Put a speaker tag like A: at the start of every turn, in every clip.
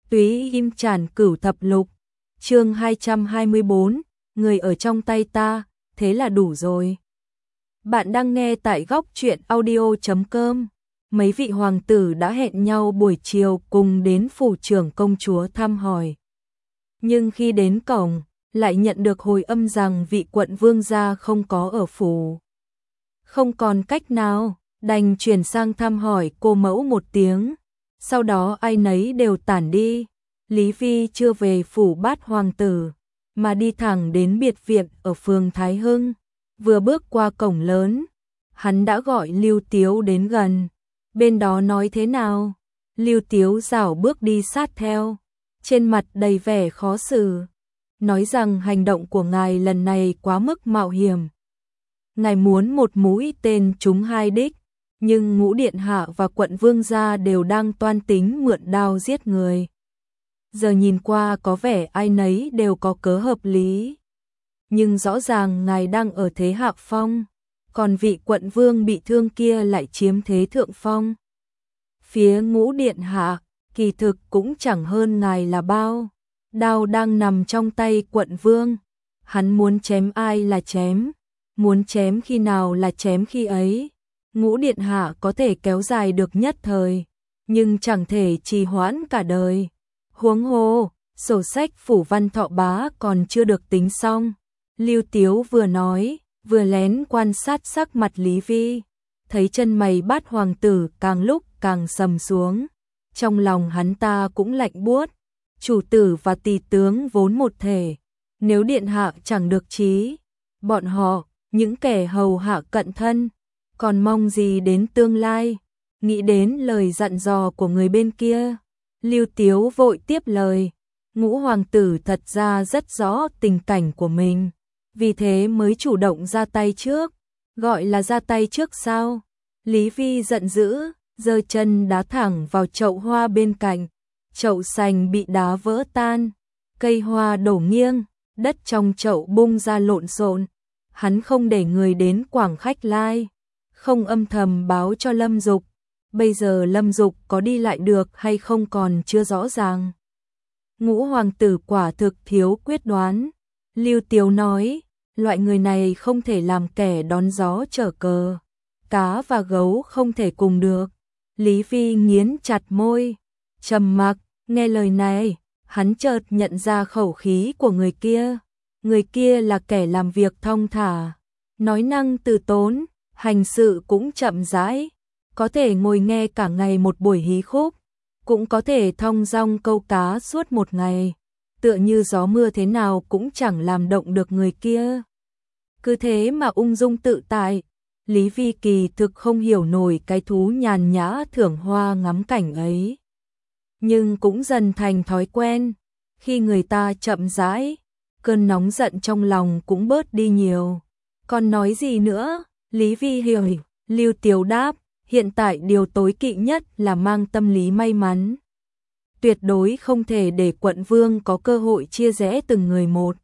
A: Túy Im Trản Cửu Thập Lục, chương 224, người ở trong tay ta, thế là đủ rồi. Bạn đang nghe tại góc truyện audio.com. Mấy vị hoàng tử đã hẹn nhau buổi chiều cùng đến phủ trưởng công chúa thăm hỏi. Nhưng khi đến cổng, lại nhận được hồi âm rằng vị quận vương gia không có ở phủ. Không còn cách nào, đành chuyển sang thăm hỏi cô mẫu một tiếng. Sau đó ai nấy đều tản đi. Lý Phi chưa về phủ Bát hoàng tử, mà đi thẳng đến biệt viện ở phường Thái Hưng. Vừa bước qua cổng lớn, hắn đã gọi Lưu Tiếu đến gần. Bên đó nói thế nào? Lưu Tiếu rảo bước đi sát theo, trên mặt đầy vẻ khó xử, nói rằng hành động của ngài lần này quá mức mạo hiểm. Ngài muốn một mũi tên trúng hai đích, nhưng Ngũ Điện Hạ và quận vương gia đều đang toan tính mượn đao giết người. Giờ nhìn qua có vẻ ai nấy đều có cớ hợp lý. Nhưng rõ ràng ngài đang ở thế hạ phong, còn vị quận vương bị thương kia lại chiếm thế thượng phong. Phía Ngũ Điện Hạ, kỳ thực cũng chẳng hơn ngài là bao. Đao đang nằm trong tay quận vương, hắn muốn chém ai là chém, muốn chém khi nào là chém khi ấy. Ngũ Điện Hạ có thể kéo dài được nhất thời, nhưng chẳng thể trì hoãn cả đời. Huống hồ, sổ sách phủ Văn Thọ Bá còn chưa được tính xong. Lưu Tiếu vừa nói, vừa lén quan sát sắc mặt Lý Vi, thấy chân mày Bát hoàng tử càng lúc càng sầm xuống. Trong lòng hắn ta cũng lạnh buốt, chủ tử và tỳ tướng vốn một thể, nếu điện hạ chẳng được trí, bọn họ, những kẻ hầu hạ cận thân, còn mong gì đến tương lai. Nghĩ đến lời dặn dò của người bên kia, Lưu Tiếu vội tiếp lời, Ngũ hoàng tử thật ra rất rõ tình cảnh của mình, vì thế mới chủ động ra tay trước. Gọi là ra tay trước sao? Lý Vi giận dữ, giơ chân đá thẳng vào chậu hoa bên cạnh, chậu sành bị đá vỡ tan, cây hoa đổ nghiêng, đất trong chậu bung ra lộn xộn. Hắn không để người đến quảng khách lai, không âm thầm báo cho Lâm Dục. Bây giờ Lâm Dục có đi lại được hay không còn chưa rõ ràng. Ngũ hoàng tử quả thực thiếu quyết đoán. Lưu Tiếu nói, loại người này không thể làm kẻ đón gió chở cờ, cá và gấu không thể cùng được. Lý Phi nghiến chặt môi, trầm mặc. Nghe lời này, hắn chợt nhận ra khẩu khí của người kia. Người kia là kẻ làm việc thong thả, nói năng từ tốn, hành sự cũng chậm rãi, có thể ngồi nghe cả ngày một buổi hí khúc, cũng có thể thong dong câu cá suốt một ngày, tựa như gió mưa thế nào cũng chẳng làm động được người kia. Cứ thế mà ung dung tự tại. Lý Vi kỳ thực không hiểu nổi cái thú nhàn nhã thưởng hoa ngắm cảnh ấy, nhưng cũng dần thành thói quen. Khi người ta chậm rãi, cơn nóng giận trong lòng cũng bớt đi nhiều. Còn nói gì nữa? Lý Vi hiểu. Lưu Tiếu đáp, hiện tại điều tối kỵ nhất là mang tâm lý may mắn. Tuyệt đối không thể để quận vương có cơ hội chia rẽ từng người một.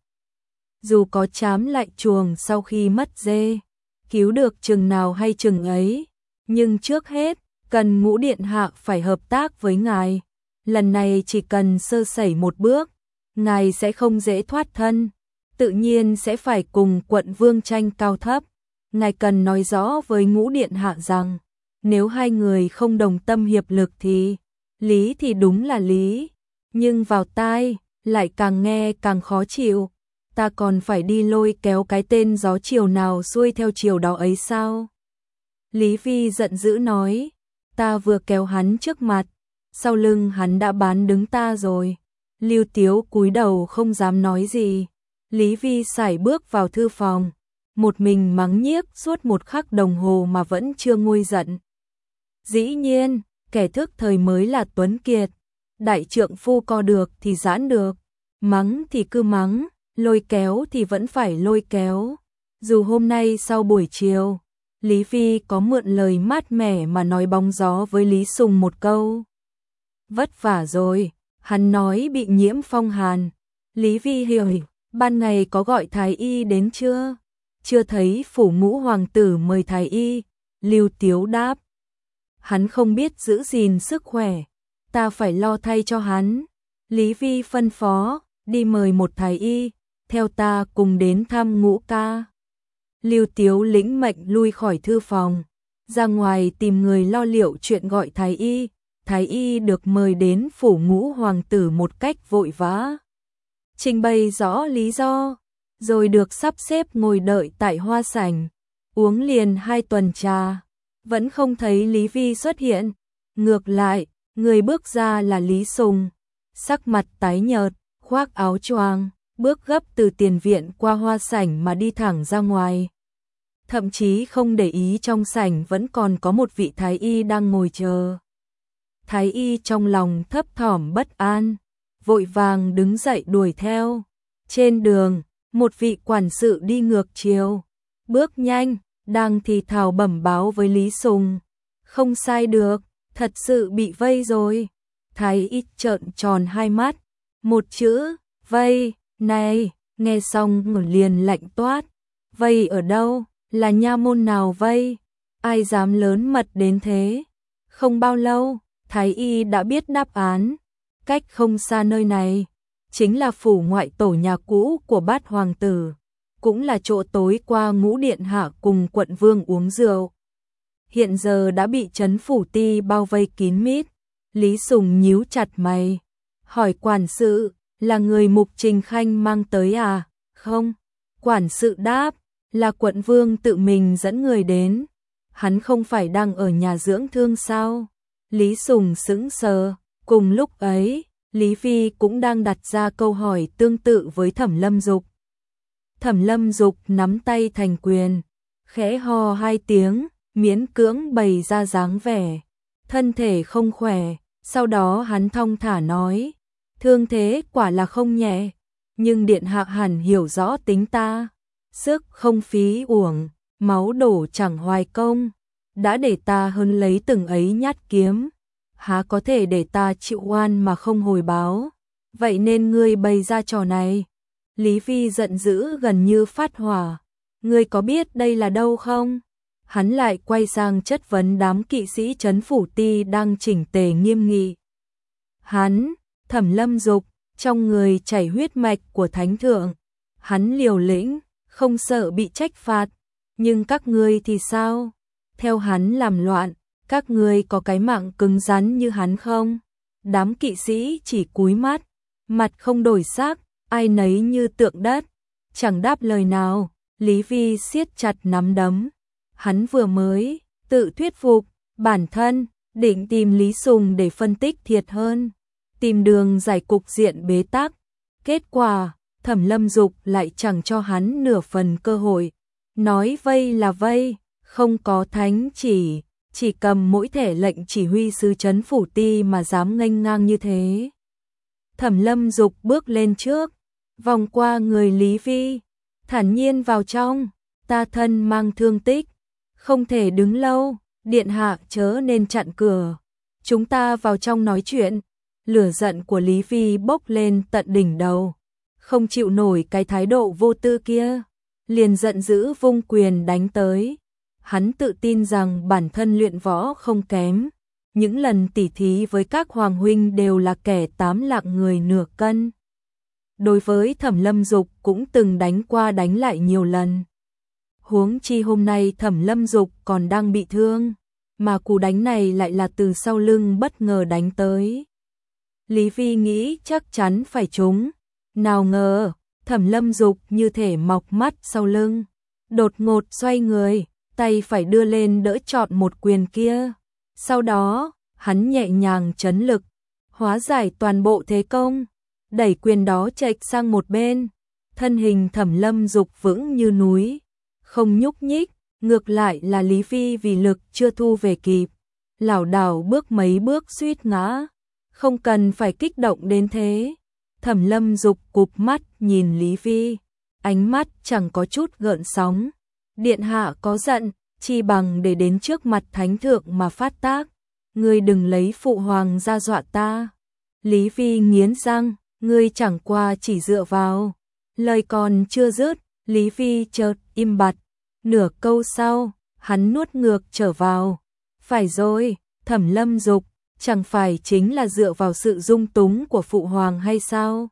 A: Dù có trám lại chuồng sau khi mất dê, cứu được chừng nào hay chừng ấy, nhưng trước hết, cần Ngũ Điện Hạ phải hợp tác với ngài. Lần này chỉ cần sơ sẩy một bước, ngài sẽ không dễ thoát thân, tự nhiên sẽ phải cùng quận vương tranh cao thấp. Ngài cần nói rõ với Ngũ Điện Hạ rằng, nếu hai người không đồng tâm hiệp lực thì, lý thì đúng là lý, nhưng vào tai, lại càng nghe càng khó chịu. Ta còn phải đi lôi kéo cái tên gió chiều nào xuôi theo chiều đó ấy sao? Lý Phi giận dữ nói, ta vừa kéo hắn trước mặt, sau lưng hắn đã bán đứng ta rồi. Lưu Tiếu cúi đầu không dám nói gì. Lý Vi sải bước vào thư phòng, một mình mắng nhiếc suốt một khắc đồng hồ mà vẫn chưa nguôi giận. Dĩ nhiên, kẻ thức thời mới là tuấn kiệt, đại trượng phu co được thì giãn được, mắng thì cứ mắng, lôi kéo thì vẫn phải lôi kéo. Dù hôm nay sau buổi chiều, Lý Vi có mượn lời mát mẻ mà nói bóng gió với Lý Sùng một câu. Vất vả rồi, hắn nói bị nhiễm phong hàn. Lý Vi hiểu, ban ngày có gọi thái y đến chưa? Chưa thấy phủ Ngũ hoàng tử mời thái y. Lưu Tiếu đáp, hắn không biết giữ gìn sức khỏe, ta phải lo thay cho hắn. Lý Vi phân phó, đi mời một thái y, theo ta cùng đến thăm Ngũ ca. Lưu Tiếu lĩnh mệnh lui khỏi thư phòng, ra ngoài tìm người lo liệu chuyện gọi thái y. Thái y được mời đến phủ Ngũ hoàng tử một cách vội vã, trình bày rõ lý do, rồi được sắp xếp ngồi đợi tại hoa sảnh. Uống liền 2 tuần trà, vẫn không thấy Lý Vi xuất hiện. Ngược lại, người bước ra là Lý Sùng, sắc mặt tái nhợt, khoác áo choàng, bước gấp từ tiền viện qua hoa sảnh mà đi thẳng ra ngoài. Thậm chí không để ý trong sảnh vẫn còn có một vị thái y đang ngồi chờ. Thái y trong lòng thấp thỏm bất an, vội vàng đứng dậy đuổi theo. Trên đường, một vị quản sự đi ngược chiều, bước nhanh, đang thì thào bẩm báo với Lý Sùng. Không sai được, thật sự bị vây rồi. Thái y trợn tròn 2 mắt, một chữ, vây, này, nghe xong liền lạnh toát. Vây ở đâu, là nha môn nào vây, ai dám lớn mật đến thế. Không bao lâu, Thái y đã biết đáp án, cách không xa nơi này, chính là phủ ngoại tổ nhà cũ của Bát hoàng tử, cũng là chỗ tối qua Ngũ điện hạ cùng quận vương uống rượu. Hiện giờ đã bị trấn phủ ti bao vây kín mít. Lý Sùng nhíu chặt mày, hỏi quản sự, là người Mục Trình Khanh mang tới à? Không. Quản sự đáp, là quận vương tự mình dẫn người đến. Hắn không phải đang ở nhà dưỡng thương sao? Lý Sùng sững sờ. Cùng lúc ấy, Lý Vi cũng đang đặt ra câu hỏi tương tự với Thẩm Lâm Dục. Thẩm Lâm Dục nắm tay thành quyền, khẽ ho 2 tiếng, miễn cưỡng bày ra dáng vẻ thân thể không khỏe. Sau đó hắn thong thả nói, thương thế quả là không nhẹ, nhưng điện hạ hẳn hiểu rõ tính ta, sức không phí uổng, máu đổ chẳng hoài công, đã để ta hơn lấy từng ấy nhát kiếm, há có thể để ta chịu oan mà không hồi báo, vậy nên ngươi bày ra trò này. Lý Vi giận dữ gần như phát hỏa, ngươi có biết đây là đâu không? Hắn lại quay sang chất vấn đám kỵ sĩ trấn phủ ti đang chỉnh tề nghiêm nghị. Hắn, Thẩm Lâm Dục, trong người chảy huyết mạch của thánh thượng, hắn liều lĩnh, không sợ bị trách phạt, nhưng các ngươi thì sao? Theo hắn làm loạn, các ngươi có cái mạng cứng rắn như hắn không? Đám kỵ sĩ chỉ cúi mắt, mặt không đổi sắc, ai nấy như tượng đất, chẳng đáp lời nào. Lý Vi siết chặt nắm đấm. Hắn vừa mới tự thuyết phục bản thân, định tìm Lý Sùng để phân tích thiệt hơn, tìm đường giải cục diện bế tắc. Kết quả, Thẩm Lâm Dục lại chẳng cho hắn nửa phần cơ hội. Nói vây là vây, không có thánh chỉ cầm mỗi thẻ lệnh chỉ huy sứ trấn phủ ti mà dám nghênh ngang như thế. Thẩm Lâm Dục bước lên trước, vòng qua người Lý Vi, thản nhiên vào trong, ta thân mang thương tích, không thể đứng lâu, điện hạ chớ nên chặn cửa, chúng ta vào trong nói chuyện. Lửa giận của Lý Vi bốc lên tận đỉnh đầu, không chịu nổi cái thái độ vô tư kia, liền giận dữ vung quyền đánh tới. Hắn tự tin rằng bản thân luyện võ không kém, những lần tỉ thí với các hoàng huynh đều là kẻ 8 lạng người nửa cân. Đối với Thẩm Lâm Dục cũng từng đánh qua đánh lại nhiều lần. Huống chi hôm nay Thẩm Lâm Dục còn đang bị thương, mà cú đánh này lại là từ sau lưng bất ngờ đánh tới. Lý Vi nghĩ chắc chắn phải trúng, nào ngờ Thẩm Lâm Dục như thể mọc mắt sau lưng, đột ngột xoay người, tay phải đưa lên đỡ trọn một quyền kia. Sau đó, hắn nhẹ nhàng chấn lực, hóa giải toàn bộ thế công, đẩy quyền đó chệch sang một bên. Thân hình Thẩm Lâm Dục vững như núi, không nhúc nhích, ngược lại là Lý Vi vì lực chưa thu về kịp, lảo đảo bước mấy bước suýt ngã. Không cần phải kích động đến thế. Thẩm Lâm Dục cụp mắt nhìn Lý Vi, ánh mắt chẳng có chút gợn sóng. Điện hạ có giận, chi bằng để đến trước mặt thánh thượng mà phát tác. Ngươi đừng lấy phụ hoàng ra dọa ta. Lý Vi nghiến răng, ngươi chẳng qua chỉ dựa vào. Lời còn chưa dứt, Lý Vi chợt im bặt. Nửa câu sau, hắn nuốt ngược trở vào. Phải rồi, Thẩm Lâm Dục, chẳng phải chính là dựa vào sự dung túng của phụ hoàng hay sao?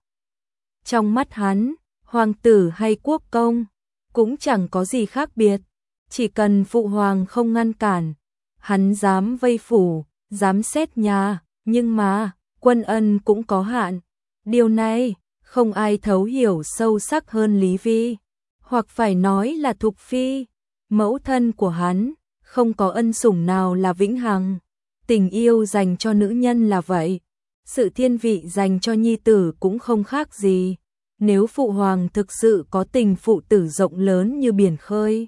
A: Trong mắt hắn, hoàng tử hay quốc công cũng chẳng có gì khác biệt, chỉ cần phụ hoàng không ngăn cản, hắn dám vây phủ, dám xét nhà, nhưng mà quân ân cũng có hạn. Điều này không ai thấu hiểu sâu sắc hơn Lý Vi, hoặc phải nói là Thục Phi, mẫu thân của hắn. Không có ân sủng nào là vĩnh hằng, tình yêu dành cho nữ nhân là vậy, sự thiên vị dành cho nhi tử cũng không khác gì. Nếu phụ hoàng thực sự có tình phụ tử rộng lớn như biển khơi,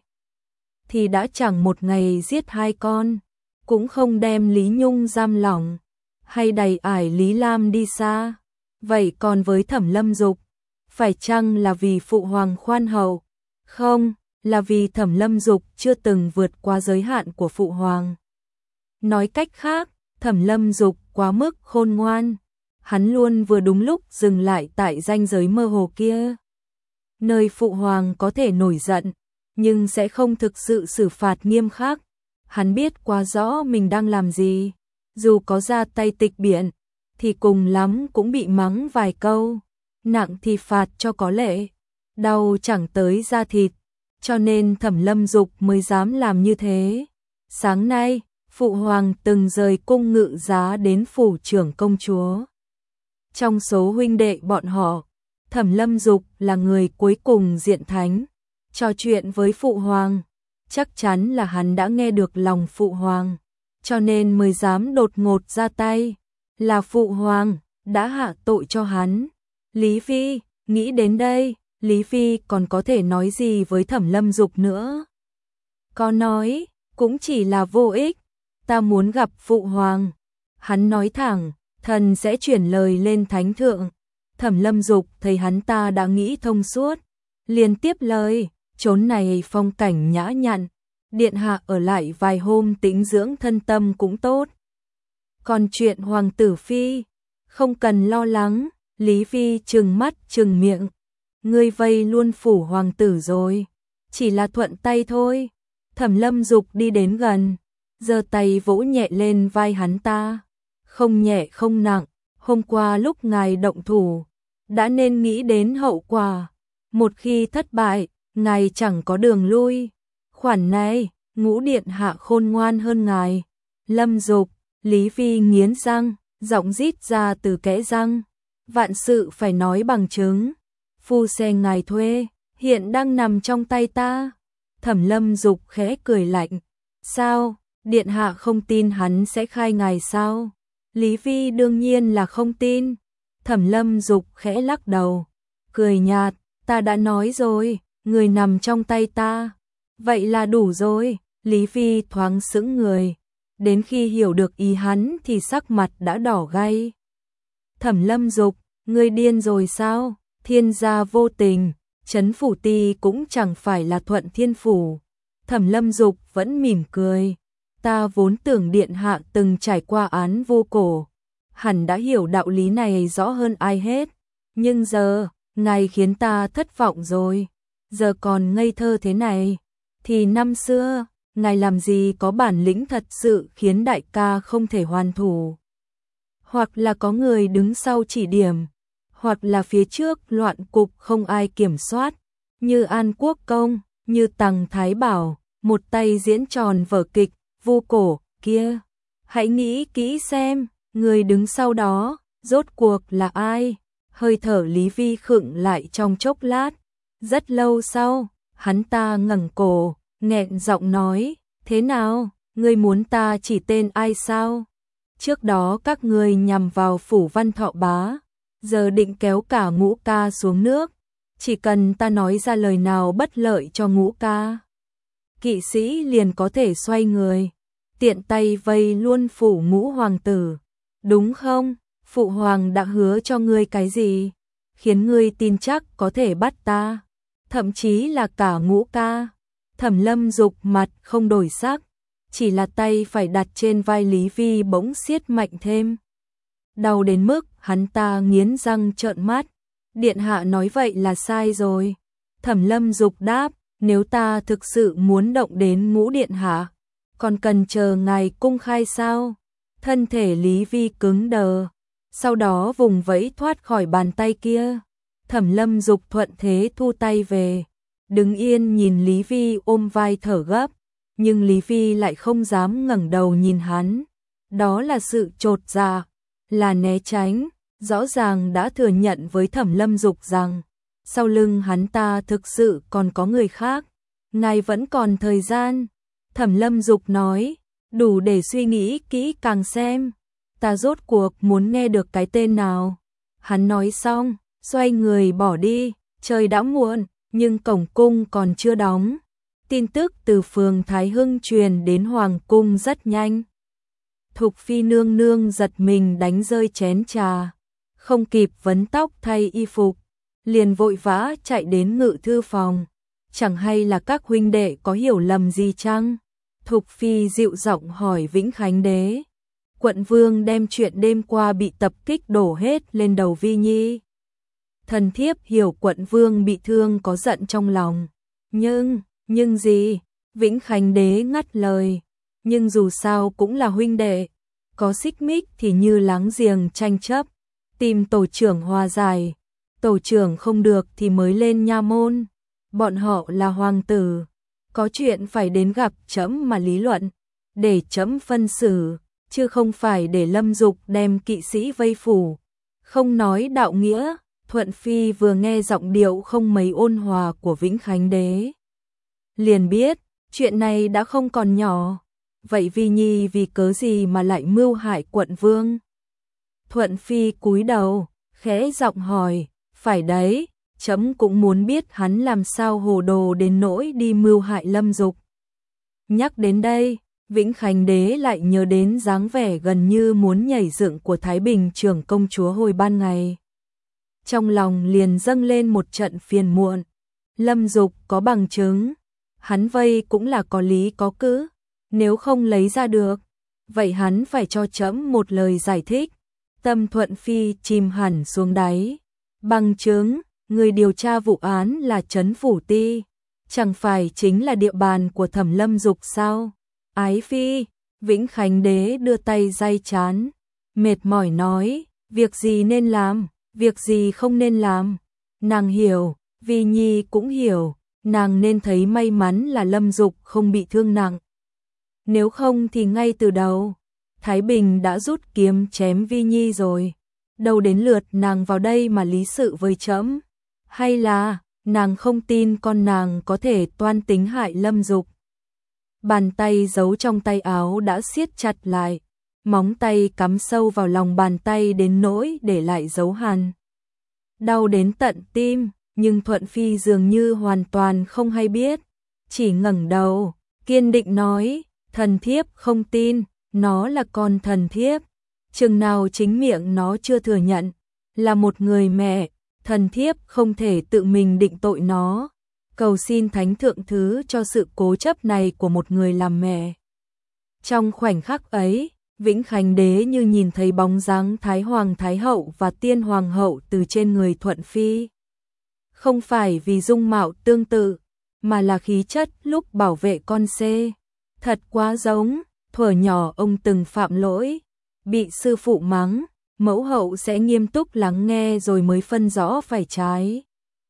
A: thì đã chẳng một ngày giết hai con, cũng không đem Lý Nhung giam lỏng, hay đày ải Lý Lam đi xa. Vậy còn với Thẩm Lâm Dục, phải chăng là vì phụ hoàng khoan hậu? Không, là vì Thẩm Lâm Dục chưa từng vượt qua giới hạn của phụ hoàng. Nói cách khác, Thẩm Lâm Dục quá mức khôn ngoan, hắn luôn vừa đúng lúc dừng lại tại ranh giới mơ hồ kia. Nơi phụ hoàng có thể nổi giận, nhưng sẽ không thực sự xử phạt nghiêm khắc. Hắn biết quá rõ mình đang làm gì, dù có ra tay tịch biện, thì cùng lắm cũng bị mắng vài câu, nặng thì phạt cho có lệ, đau chẳng tới da thịt. Cho nên Thẩm Lâm Dục mới dám làm như thế. Sáng nay, phụ hoàng từng rời cung ngự giá đến phủ trưởng công chúa. Trong số huynh đệ bọn họ, Thẩm Lâm Dục là người cuối cùng diện thánh. Trò chuyện với phụ hoàng, chắc chắn là hắn đã nghe được lòng phụ hoàng, cho nên mới dám đột ngột ra tay. Là phụ hoàng đã hạ tội cho hắn. Lý Vi, nghĩ đến đây, Lý Phi còn có thể nói gì với Thẩm Lâm Dục nữa? Có nói, cũng chỉ là vô ích. Ta muốn gặp phụ hoàng. Hắn nói thẳng, thần sẽ chuyển lời lên thánh thượng. Thẩm Lâm Dục thấy hắn ta đã nghĩ thông suốt, liền tiếp lời, chốn này phong cảnh nhã nhặn, điện hạ ở lại vài hôm tĩnh dưỡng thân tâm cũng tốt. Còn chuyện hoàng tử phi, không cần lo lắng. Lý Phi trừng mắt trừng miệng. Ngươi vây luôn phủ hoàng tử rồi, chỉ là thuận tay thôi. Thẩm Lâm Dục đi đến gần, giơ tay vỗ nhẹ lên vai hắn ta. Không nhẹ không nặng, hôm qua lúc ngài động thủ, đã nên nghĩ đến hậu quả. Một khi thất bại, ngài chẳng có đường lui. Khoản này, Ngũ điện hạ khôn ngoan hơn ngài. Lâm Dục, Lý Phi nghiến răng, giọng rít ra từ kẽ răng. Vạn sự phải nói bằng chứng. Phu xe ngài thuê, hiện đang nằm trong tay ta. Thẩm Lâm Dục khẽ cười lạnh. Sao, điện hạ không tin hắn sẽ khai ngài sao? Lý Phi đương nhiên là không tin. Thẩm Lâm Dục khẽ lắc đầu, cười nhạt, ta đã nói rồi, người nằm trong tay ta. Vậy là đủ rồi. Lý Phi thoáng sững người, đến khi hiểu được ý hắn thì sắc mặt đã đỏ gay. Thẩm Lâm Dục, ngươi điên rồi sao? Thiên gia vô tình, trấn phủ ti cũng chẳng phải là Thuận Thiên phủ. Thẩm Lâm Dục vẫn mỉm cười. Ta vốn tưởng điện hạ từng trải qua án vô cổ, hẳn đã hiểu đạo lý này rõ hơn ai hết. Nhưng giờ, ngài khiến ta thất vọng rồi. Giờ còn ngây thơ thế này, thì năm xưa, ngài làm gì có bản lĩnh thật sự khiến đại ca không thể hoàn thủ. Hoặc là có người đứng sau chỉ điểm, hoặc là phía trước loạn cục không ai kiểm soát, như An Quốc Công, như Tằng Thái Bảo, một tay diễn tròn vở kịch vô cổ kia. Hãy nghĩ kỹ xem, người đứng sau đó rốt cuộc là ai? Hơi thở Lý Vi khựng lại trong chốc lát, rất lâu sau, hắn ta ngẩng cổ, nghẹn giọng nói, thế nào, ngươi muốn ta chỉ tên ai sao? Trước đó các ngươi nhằm vào phủ Văn Thọ Bá, giờ định kéo cả Ngũ ca xuống nước. Chỉ cần ta nói ra lời nào bất lợi cho Ngũ ca, kỵ sĩ liền có thể xoay người, tiện tay vây luôn phủ Ngũ hoàng tử. Đúng không? Phụ hoàng đã hứa cho ngươi cái gì, khiến ngươi tin chắc có thể bắt ta, thậm chí là cả Ngũ ca? Thẩm Lâm Dục mặt không đổi sắc, chỉ là tay phải đặt trên vai Lý Vi bỗng siết mạnh thêm. Đau đến mức hắn ta nghiến răng trợn mắt. Điện hạ nói vậy là sai rồi. Thẩm Lâm Dục đáp, nếu ta thực sự muốn động đến Ngũ điện hạ, còn cần chờ ngài cung khai sao? Thân thể Lý Vi cứng đờ, sau đó vùng vẫy thoát khỏi bàn tay kia. Thẩm Lâm Dục thuận thế thu tay về, đứng yên nhìn Lý Vi ôm vai thở gấp, nhưng Lý Vi lại không dám ngẩng đầu nhìn hắn. Đó là sự chột dạ, là né tránh, rõ ràng đã thừa nhận với Thẩm Lâm Dục rằng sau lưng hắn ta thực sự còn có người khác. Ngài vẫn còn thời gian, Thẩm Lâm Dục nói, đủ để suy nghĩ kỹ càng xem, ta rốt cuộc muốn nghe được cái tên nào. Hắn nói xong, xoay người bỏ đi, trời đã muộn, nhưng cổng cung còn chưa đóng. Tin tức từ phường Thái Hưng truyền đến Hoàng cung rất nhanh. Thục Phi nương nương giật mình đánh rơi chén trà, không kịp vấn tóc thay y phục, liền vội vã chạy đến ngự thư phòng. Chẳng hay là các huynh đệ có hiểu lầm gì chăng? Thục Phi dịu giọng hỏi Vĩnh Khánh Đế. Quận vương đem chuyện đêm qua bị tập kích đổ hết lên đầu Vi Nhi. Thần thiếp hiểu quận vương bị thương có giận trong lòng. Nhưng gì? Vĩnh Khánh Đế ngắt lời. Nhưng dù sao cũng là huynh đệ. Có xích mích thì như láng giềng tranh chấp. Tìm tổ trưởng hòa giải. Tổ trưởng không được thì mới lên nha môn. Bọn họ là hoàng tử. Có chuyện phải đến gặp trẫm mà lý luận. Để trẫm phân xử. Chứ không phải để Lâm Dục đem kỵ sĩ vây phủ. Không nói đạo nghĩa. Thuận Phi vừa nghe giọng điệu không mấy ôn hòa của Vĩnh Khánh Đế, liền biết chuyện này đã không còn nhỏ. Vậy Vi Nhi vì cớ gì mà lại mưu hại quận vương? Thuận Phi cúi đầu, khẽ giọng hỏi, phải đấy, trẫm cũng muốn biết hắn làm sao hồ đồ đến nỗi đi mưu hại Lâm Dục. Nhắc đến đây, Vĩnh Khánh Đế lại nhớ đến dáng vẻ gần như muốn nhảy dựng của Thái Bình trưởng công chúa hồi ban ngày. Trong lòng liền dâng lên một trận phiền muộn. Lâm Dục có bằng chứng, hắn vây cũng là có lý có cứ, nếu không lấy ra được, vậy hắn phải cho trẫm một lời giải thích. Tâm Thuận Phi chìm hẳn xuống đáy. Bằng chứng, người điều tra vụ án là Trấn Phủ Ti, chẳng phải chính là địa bàn của Thẩm Lâm Dục sao? Ái phi, Vĩnh Khánh Đế đưa tay day trán, mệt mỏi nói, việc gì nên làm, việc gì không nên làm. Nàng hiểu, Vi Nhi cũng hiểu, nàng nên thấy may mắn là Lâm Dục không bị thương nặng. Nếu không thì ngay từ đầu, Thái Bình đã rút kiếm chém Vi Nhi rồi. Đâu đến lượt nàng vào đây mà lý sự với trẫm. Hay là, nàng không tin con nàng có thể toan tính hại Lâm Dục. Bàn tay giấu trong tay áo đã siết chặt lại, móng tay cắm sâu vào lòng bàn tay đến nỗi để lại dấu hằn. Đau đến tận tim, nhưng Thuận Phi dường như hoàn toàn không hay biết, chỉ ngẩng đầu, kiên định nói, thần thiếp không tin, nó là con thần thiếp. Chừng nào chính miệng nó chưa thừa nhận, là một người mẹ, thần thiếp không thể tự mình định tội nó. Cầu xin thánh thượng thứ cho sự cố chấp này của một người làm mẹ. Trong khoảnh khắc ấy, Vĩnh Khánh Đế như nhìn thấy bóng dáng Thái Hoàng Thái Hậu và Tiên Hoàng Hậu từ trên người Thuận Phi. Không phải vì dung mạo tương tự, mà là khí chất lúc bảo vệ con xê. Thật quá giống, thuở nhỏ ông từng phạm lỗi, bị sư phụ mắng, mẫu hậu sẽ nghiêm túc lắng nghe rồi mới phân rõ phải trái.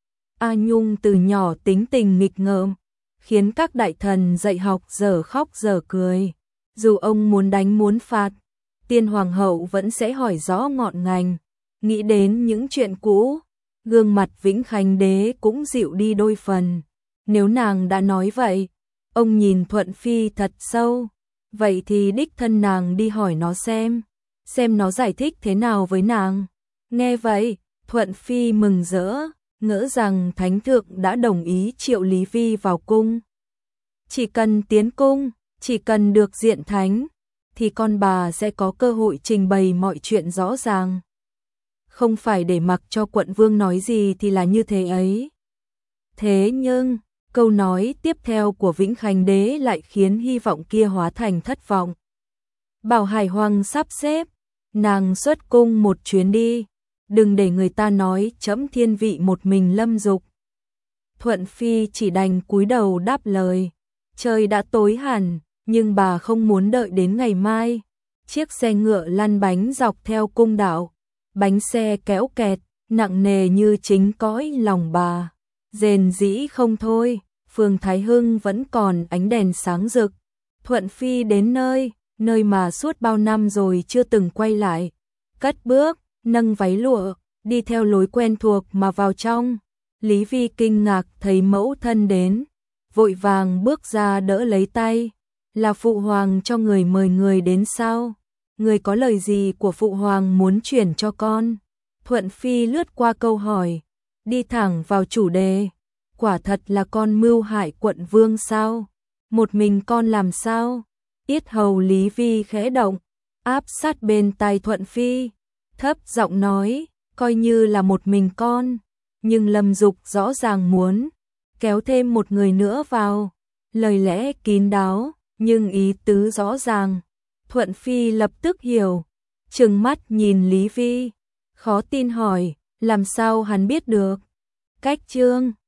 A: A Nhung từ nhỏ tính tình nghịch ngợm, khiến các đại thần dạy học dở khóc dở cười. Dù ông muốn đánh muốn phạt, Tiên Hoàng hậu vẫn sẽ hỏi rõ ngọn ngành. Nghĩ đến những chuyện cũ, gương mặt Vĩnh Khánh Đế cũng dịu đi đôi phần. Nếu nàng đã nói vậy, ông nhìn Thuận Phi thật sâu, vậy thì đích thân nàng đi hỏi nó xem nó giải thích thế nào với nàng. Nghe vậy, Thuận Phi mừng rỡ, ngỡ rằng thánh thượng đã đồng ý triệu Lý Vi vào cung. Chỉ cần tiến cung, chỉ cần được diện thánh, thì con bà sẽ có cơ hội trình bày mọi chuyện rõ ràng. Không phải để mặc cho quận vương nói gì thì là như thế ấy. Thế nhưng, câu nói tiếp theo của Vĩnh Khánh Đế lại khiến hy vọng kia hóa thành thất vọng. Bảo Hải Hoàng sắp xếp, nàng xuất cung một chuyến đi, đừng để người ta nói trẫm thiên vị một mình Lâm Dục. Thuận Phi chỉ đành cúi đầu đáp lời. Trời đã tối hẳn, nhưng bà không muốn đợi đến ngày mai. Chiếc xe ngựa lăn bánh dọc theo cung đạo, bánh xe kéo kẹt, nặng nề như chính cõi lòng bà. Rền rĩ không thôi, phường Thái Hưng vẫn còn ánh đèn sáng rực. Thuận Phi đến nơi mà suốt bao năm rồi chưa từng quay lại. Cất bước, nâng váy lụa, đi theo lối quen thuộc mà vào trong. Lý Vi kinh ngạc thấy mẫu thân đến, vội vàng bước ra đỡ lấy tay. Là phụ hoàng cho người mời người đến sao? Người có lời gì của phụ hoàng muốn chuyển cho con? Thuận Phi lướt qua câu hỏi, đi thẳng vào chủ đề. Quả thật là con mưu hại quận vương sao? Một mình con làm sao? Yết hầu Lý Vi khẽ động, áp sát bên tai Thuận Phi, thấp giọng nói, coi như là một mình con, nhưng Lâm Dục rõ ràng muốn kéo thêm một người nữa vào. Lời lẽ kín đáo, nhưng ý tứ rõ ràng. Thuận Phi lập tức hiểu, trừng mắt nhìn Lý Vi, khó tin hỏi, làm sao hắn biết được? Cách Trương